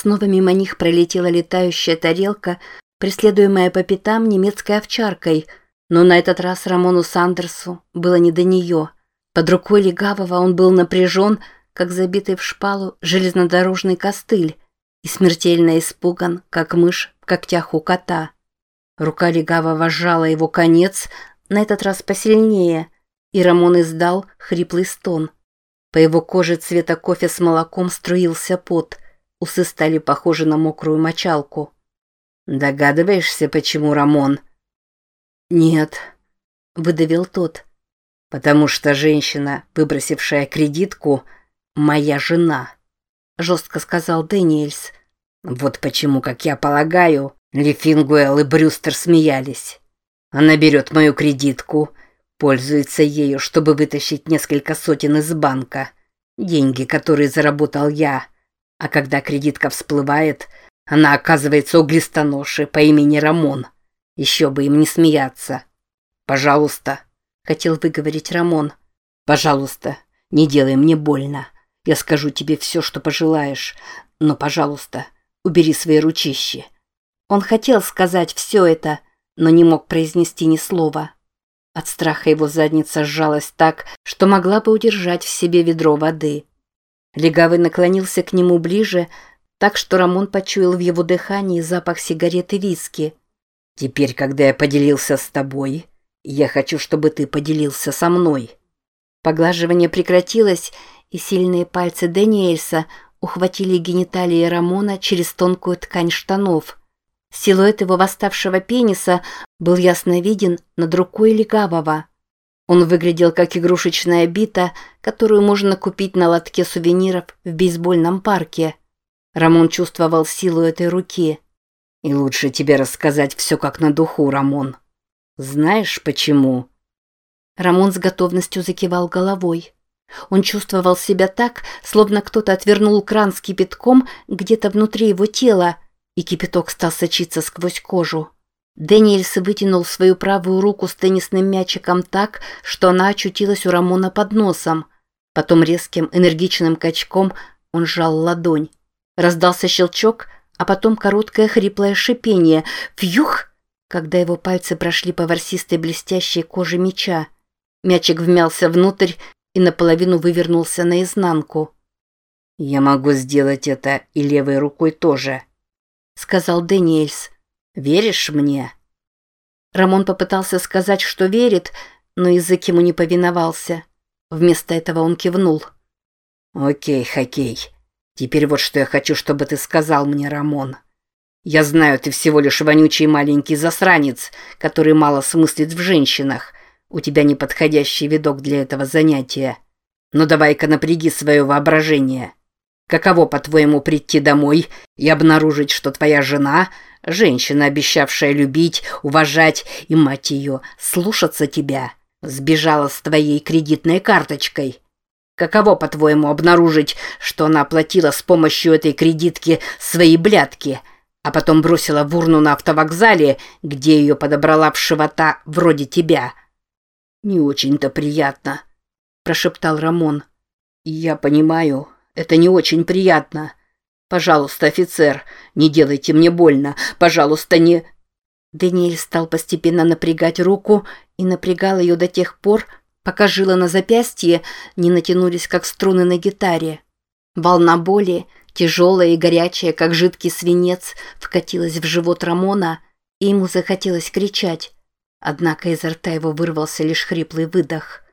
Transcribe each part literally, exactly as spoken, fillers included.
Снова мимо них пролетела летающая тарелка, преследуемая по пятам немецкой овчаркой, но на этот раз Рамону Сандерсу было не до нее. Под рукой легавого он был напряжен, как забитый в шпалу железнодорожный костыль, и смертельно испуган, как мышь в когтях у кота. Рука легавого сжала его конец, на этот раз посильнее, и Рамон издал хриплый стон. По его коже цвета кофе с молоком струился пот, усы стали похожи на мокрую мочалку. «Догадываешься, почему, Рамон?» «Нет», — выдавил тот. «Потому что женщина, выбросившая кредитку, моя жена», — жестко сказал Дэниэльс. «Вот почему, как я полагаю, Лефингуэлл и Брюстер смеялись. Она берет мою кредитку, пользуется ею, чтобы вытащить несколько сотен из банка, деньги, которые заработал я, а когда кредитка всплывает, она оказывается у глистоноши по имени Рамон. Еще бы им не смеяться. Пожалуйста», — хотел выговорить Рамон. «Пожалуйста, не делай мне больно. Я скажу тебе все, что пожелаешь, но, пожалуйста, убери свои ручищи». Он хотел сказать все это, но не мог произнести ни слова. От страха его задница сжалась так, что могла бы удержать в себе ведро воды. Легавый наклонился к нему ближе, так что Рамон почуял в его дыхании запах сигарет и виски. «Теперь, когда я поделился с тобой, я хочу, чтобы ты поделился со мной». Поглаживание прекратилось, и сильные пальцы Дэниэльса ухватили гениталии Рамона через тонкую ткань штанов. Силуэт его восставшего пениса был ясно виден над рукой легавого. Он выглядел как игрушечная бита, которую можно купить на лотке сувениров в бейсбольном парке. Рамон чувствовал силу этой руки. «И лучше тебе рассказать все как на духу, Рамон. Знаешь, почему?» Рамон с готовностью закивал головой. Он чувствовал себя так, словно кто-то отвернул кран с кипятком где-то внутри его тела, и кипяток стал сочиться сквозь кожу. Дэниэльс вытянул свою правую руку с теннисным мячиком так, что она очутилась у Рамона под носом. Потом резким, энергичным качком он сжал ладонь. Раздался щелчок, а потом короткое хриплое шипение «Фьюх!», когда его пальцы прошли по ворсистой блестящей коже мяча. Мячик вмялся внутрь и наполовину вывернулся наизнанку. «Я могу сделать это и левой рукой тоже», — сказал Дэниэльс. «Веришь мне?» Рамон попытался сказать, что верит, но язык ему не повиновался. Вместо этого он кивнул. «Окей, хоккей. Теперь вот что я хочу, чтобы ты сказал мне, Рамон. Я знаю, ты всего лишь вонючий маленький засранец, который мало смыслит в женщинах. У тебя неподходящий видок для этого занятия. Но давай-ка напряги свое воображение. Каково, по-твоему, прийти домой и обнаружить, что твоя жена, женщина, обещавшая любить, уважать и, мать ее, слушаться тебя, сбежала с твоей кредитной карточкой? Каково, по-твоему, обнаружить, что она оплатила с помощью этой кредитки свои блядки, а потом бросила в урну на автовокзале, где ее подобрала вшивота вроде тебя?» «Не очень-то приятно», – прошептал Рамон. «Я понимаю, это не очень приятно. Пожалуйста, офицер, не делайте мне больно. Пожалуйста, не...» Дэниэль стал постепенно напрягать руку и напрягал ее до тех пор, пока жилы на запястье не натянулись, как струны на гитаре. Волна боли, тяжелая и горячая, как жидкий свинец, вкатилась в живот Рамона, и ему захотелось кричать. Однако изо рта его вырвался лишь хриплый выдох.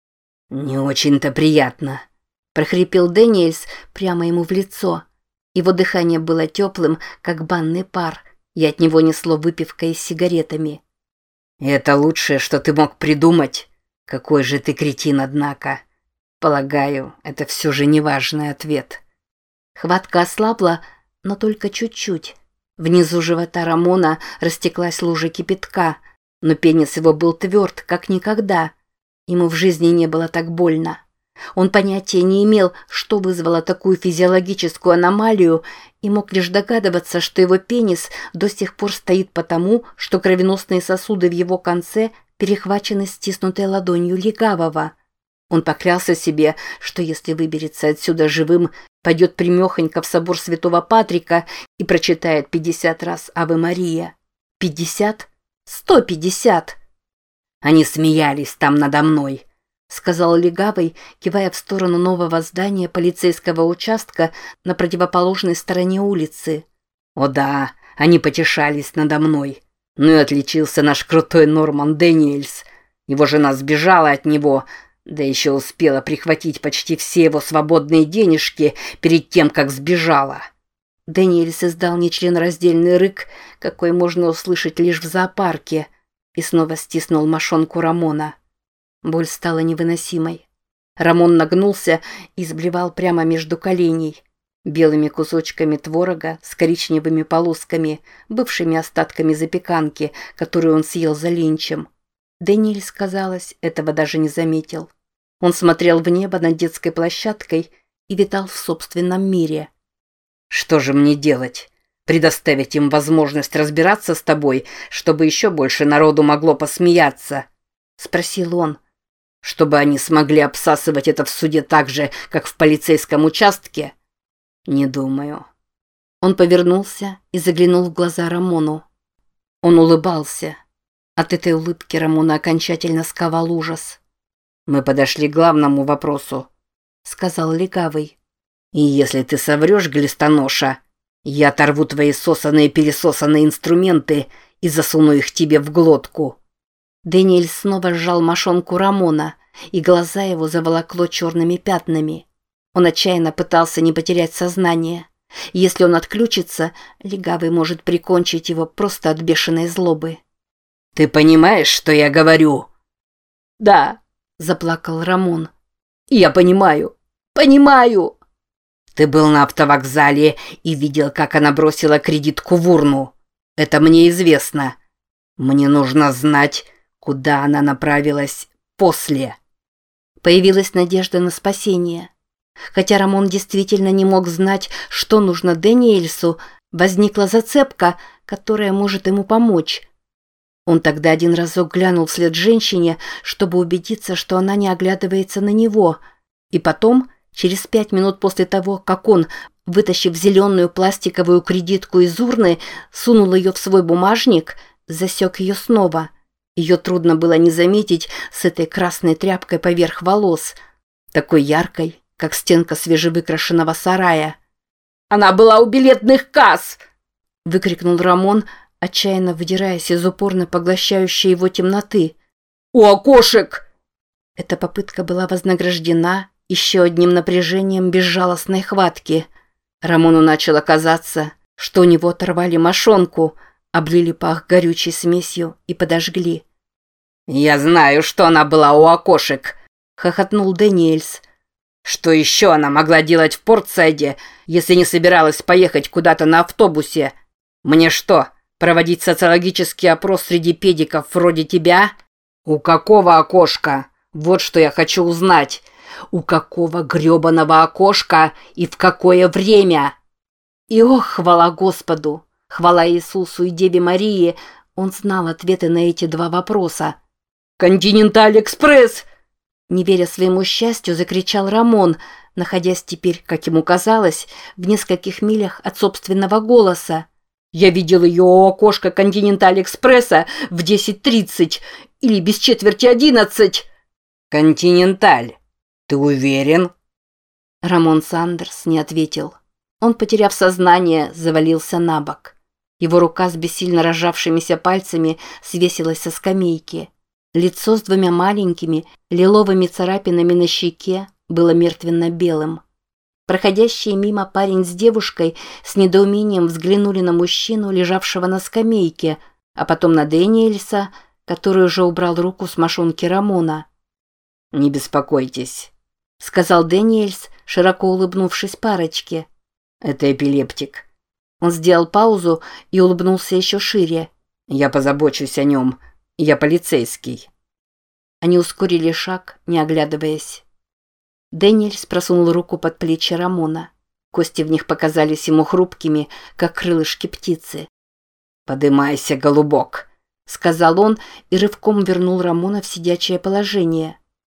«Не очень-то приятно», – прохрипел Дэниэльс прямо ему в лицо. Его дыхание было теплым, как банный пар, и от него несло выпивкой и сигаретами. «Это лучшее, что ты мог придумать? Какой же ты кретин, однако. Полагаю, это все же неважный ответ». Хватка ослабла, но только чуть-чуть. Внизу живота Рамона растеклась лужа кипятка, но пенис его был тверд, как никогда. Ему в жизни не было так больно. Он понятия не имел, что вызвало такую физиологическую аномалию, и мог лишь догадываться, что его пенис до сих пор стоит потому, что кровеносные сосуды в его конце перехвачены стиснутой ладонью легавого. Он поклялся себе, что если выберется отсюда живым, пойдет прямехонько в собор Святого Патрика и прочитает пятьдесят раз «Аве Мария». Пятьдесят? Сто пятьдесят! Они смеялись там надо мной, сказал легавый, кивая в сторону нового здания полицейского участка на противоположной стороне улицы. О да, они потешались надо мной. Ну и отличился наш крутой Норман Дэниельс. Его жена сбежала от него, да еще успела прихватить почти все его свободные денежки перед тем, как сбежала. Дэниельс издал нечленораздельный рык, какой можно услышать лишь в зоопарке, и снова стиснул мошонку Рамона. Боль стала невыносимой. Рамон нагнулся и сблевал прямо между коленей, белыми кусочками творога с коричневыми полосками, бывшими остатками запеканки, которую он съел за ленчем. Дэниельс, казалось, этого даже не заметил. Он смотрел в небо над детской площадкой и витал в собственном мире. «Что же мне делать? Предоставить им возможность разбираться с тобой, чтобы еще больше народу могло посмеяться?» — спросил он. «Чтобы они смогли обсасывать это в суде так же, как в полицейском участке?» «Не думаю». Он повернулся и заглянул в глаза Рамону. Он улыбался. От этой улыбки Рамона окончательно сковал ужас. «Мы подошли к главному вопросу», — сказал легавый. «И если ты соврешь, глистоноша, я оторву твои сосаные-пересосанные инструменты и засуну их тебе в глотку». Дэниэль снова сжал мошонку Рамона, и глаза его заволокло черными пятнами. Он отчаянно пытался не потерять сознание. Если он отключится, легавый может прикончить его просто от бешеной злобы. «Ты понимаешь, что я говорю?» «Да», — заплакал Рамон. «Я понимаю, понимаю». «Ты был на автовокзале и видел, как она бросила кредитку в урну. Это мне известно. Мне нужно знать, куда она направилась после». Появилась надежда на спасение. Хотя Рамон действительно не мог знать, что нужно Дэниельсу, возникла зацепка, которая может ему помочь. Он тогда один разок глянул вслед женщине, чтобы убедиться, что она не оглядывается на него, и потом, через пять минут после того, как он, вытащив зеленую пластиковую кредитку из урны, сунул ее в свой бумажник, засек ее снова. Ее трудно было не заметить с этой красной тряпкой поверх волос, такой яркой, как стенка свежевыкрашенного сарая. «Она была у билетных касс!» — выкрикнул Рамон, отчаянно выдираясь из упорно поглощающей его темноты. «У окошек!» Эта попытка была вознаграждена еще одним напряжением безжалостной хватки. Рамону начало казаться, что у него оторвали мошонку, облили пах горючей смесью и подожгли. «Я знаю, что она была у окошек!» — хохотнул Дэниельс. «Что еще она могла делать в Портсайде, если не собиралась поехать куда-то на автобусе? Мне что, проводить социологический опрос среди педиков вроде тебя? У какого окошка? Вот что я хочу узнать. У какого грёбаного окошка и в какое время?» И ох, хвала Господу, хвала Иисусу и Деве Марии, он знал ответы на эти два вопроса. «Континенталь-экспресс!» Не веря своему счастью, закричал Рамон, находясь теперь, как ему казалось, в нескольких милях от собственного голоса. «Я видел ее у окошка Континенталь-экспресса в десять тридцать или без четверти одиннадцать». «Континенталь, ты уверен?» Рамон Сандерс не ответил. Он, потеряв сознание, завалился на бок. Его рука с бессильно разжавшимися пальцами свесилась со скамейки. Лицо с двумя маленькими лиловыми царапинами на щеке было мертвенно-белым. Проходящие мимо парень с девушкой с недоумением взглянули на мужчину, лежавшего на скамейке, а потом на Дэниельса, который уже убрал руку с мошонки Рамона. «Не беспокойтесь», — сказал Дэниельс, широко улыбнувшись парочке. «Это эпилептик». Он сделал паузу и улыбнулся еще шире. «Я позабочусь о нем. Я полицейский». Они ускорили шаг, не оглядываясь. Дэниельс просунул руку под плечи Рамона. Кости в них показались ему хрупкими, как крылышки птицы. «Подымайся, голубок», — сказал он и рывком вернул Рамона в сидячее положение.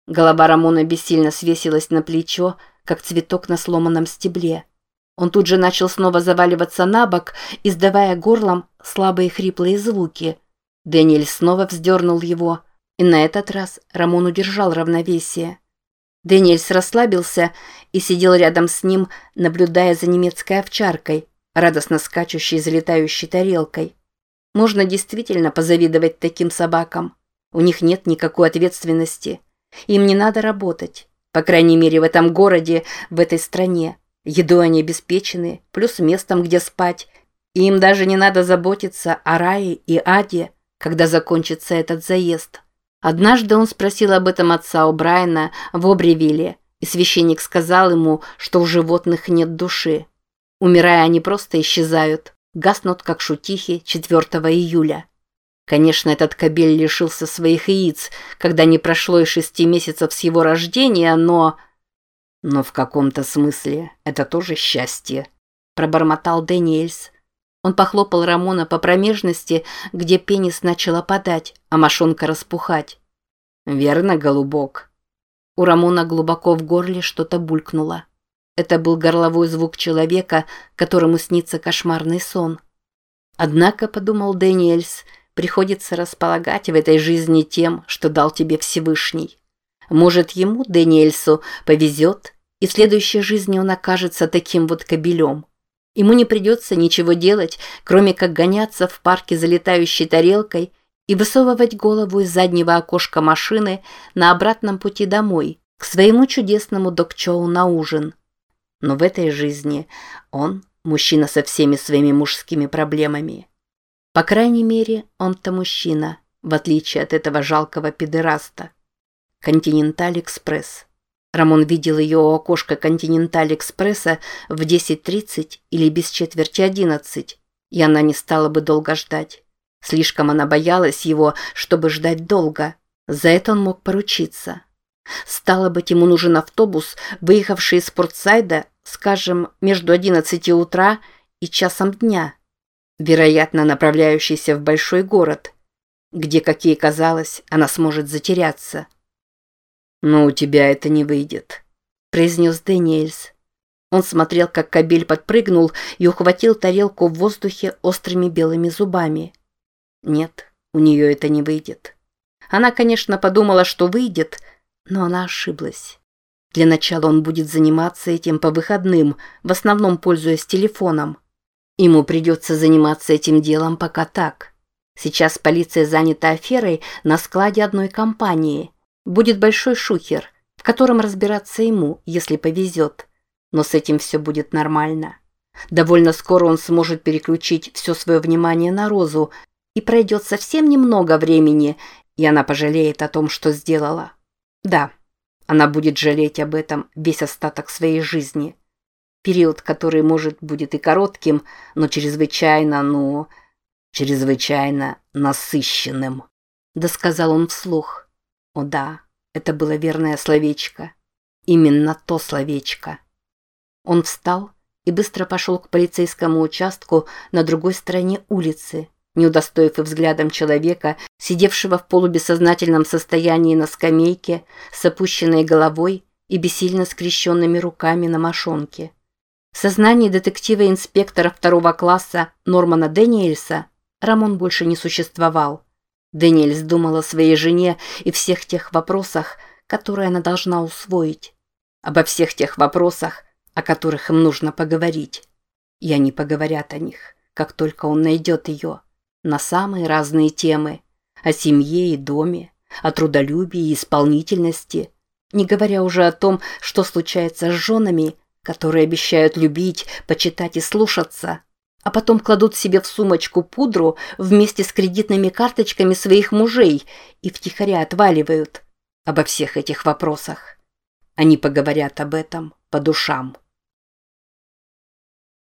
Голова Рамона бессильно свесилась на плечо, как цветок на сломанном стебле. Он тут же начал снова заваливаться на бок, издавая горлом слабые хриплые звуки. Дэниэль снова вздернул его, и на этот раз Рамон удержал равновесие. Дэниэльс расслабился и сидел рядом с ним, наблюдая за немецкой овчаркой, радостно скачущей за летающей тарелкой. Можно действительно позавидовать таким собакам. У них нет никакой ответственности. Им не надо работать. По крайней мере, в этом городе, в этой стране. Едой они обеспечены, плюс местом, где спать. И им даже не надо заботиться о Рае и Аде, когда закончится этот заезд. Однажды он спросил об этом отца О'Брайена в Обривилле, и священник сказал ему, что у животных нет души. Умирая, они просто исчезают, гаснут, как шутихи четвёртого июля. Конечно, этот кобель лишился своих яиц, когда не прошло и шести месяцев с его рождения, но... Но в каком-то смысле это тоже счастье, пробормотал Дэниэльс. Он похлопал Рамона по промежности, где пенис начал опадать, а мошонка распухать. «Верно, голубок?» У Рамона глубоко в горле что-то булькнуло. Это был горловой звук человека, которому снится кошмарный сон. Однако, подумал Дэниэльс, приходится располагать в этой жизни тем, что дал тебе Всевышний. Может, ему, Дэниэльсу, повезет, и в следующей жизни он окажется таким вот кобелем. Ему не придется ничего делать, кроме как гоняться в парке за летающей тарелкой и высовывать голову из заднего окошка машины на обратном пути домой, к своему чудесному док-чоу на ужин. Но в этой жизни он мужчина со всеми своими мужскими проблемами. По крайней мере, он-то мужчина, в отличие от этого жалкого педераста. Континенталь-экспресс. Рамон видел ее у окошка Континенталь-экспресса в десять тридцать или без четверти одиннадцать, и она не стала бы долго ждать. Слишком она боялась его, чтобы ждать долго. За это он мог поручиться. Стало быть, ему нужен автобус, выехавший из Портсайда, скажем, между одиннадцатью утра и часом дня, вероятно, направляющийся в большой город, где, как ей казалось, она сможет затеряться. «Но у тебя это не выйдет», – произнес Дэниэльс. Он смотрел, как кобель подпрыгнул и ухватил тарелку в воздухе острыми белыми зубами. Нет, у нее это не выйдет. Она, конечно, подумала, что выйдет, но она ошиблась. Для начала он будет заниматься этим по выходным, в основном пользуясь телефоном. Ему придется заниматься этим делом пока так. Сейчас полиция занята аферой на складе одной компании. Будет большой шухер, в котором разбираться ему, если повезет. Но с этим все будет нормально. Довольно скоро он сможет переключить все свое внимание на Розу, и пройдет совсем немного времени, и она пожалеет о том, что сделала. Да, она будет жалеть об этом весь остаток своей жизни. Период, который, может, будет и коротким, но чрезвычайно, ну, чрезвычайно насыщенным, досказал он вслух. О да, это было верное словечко. Именно то словечко. Он встал и быстро пошел к полицейскому участку на другой стороне улицы, не удостоив и взглядом человека, сидевшего в полубессознательном состоянии на скамейке, с опущенной головой и бессильно скрещенными руками на мошонке. В сознании детектива-инспектора второго класса Нормана Дэниэльса Рамон больше не существовал. Дэниэльс думал о своей жене и всех тех вопросах, которые она должна усвоить. Обо всех тех вопросах, о которых им нужно поговорить. И они поговорят о них, как только он найдет ее, на самые разные темы. О семье и доме, о трудолюбии и исполнительности. Не говоря уже о том, что случается с женами, которые обещают любить, почитать и слушаться, а потом кладут себе в сумочку пудру вместе с кредитными карточками своих мужей и втихаря отваливают. Обо всех этих вопросах. Они поговорят об этом по душам.